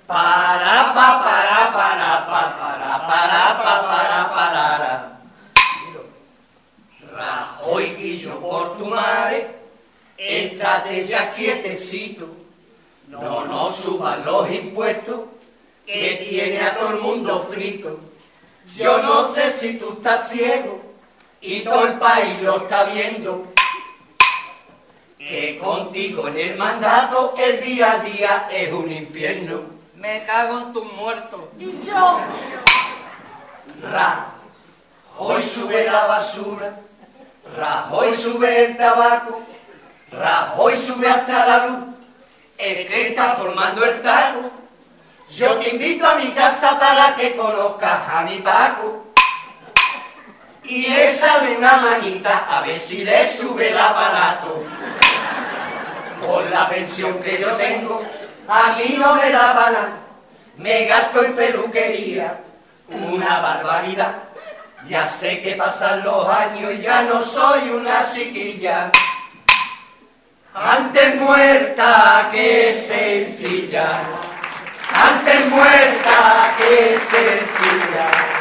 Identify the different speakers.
Speaker 1: Para, pa, para, para, pa, para, pa, para. Rajoy, quillo por tu madre, estate ya quietecito. No suban los impuestos, que tiene a todo el mundo frito. Yo no sé si tú estás ciego, y todo el país lo está viendo, que contigo en el mandato el día a día es un infierno.
Speaker 2: Me cago en tus muertos.
Speaker 1: Y yo, Rajoy sube la basura, Rajoy sube el tabaco, Rajoy sube hasta la luz, el que está formando el taco. Yo te invito a mi casa para que conozcas a mi Paco. Y échale una manita a ver si le sube el aparato. Con la pensión que yo tengo, a mí no me da para nada. Me gasto en peluquería, una barbaridad. Ya sé que pasan los años y ya no soy una chiquilla. Antes muerta que sencilla, antes muerta que sencilla.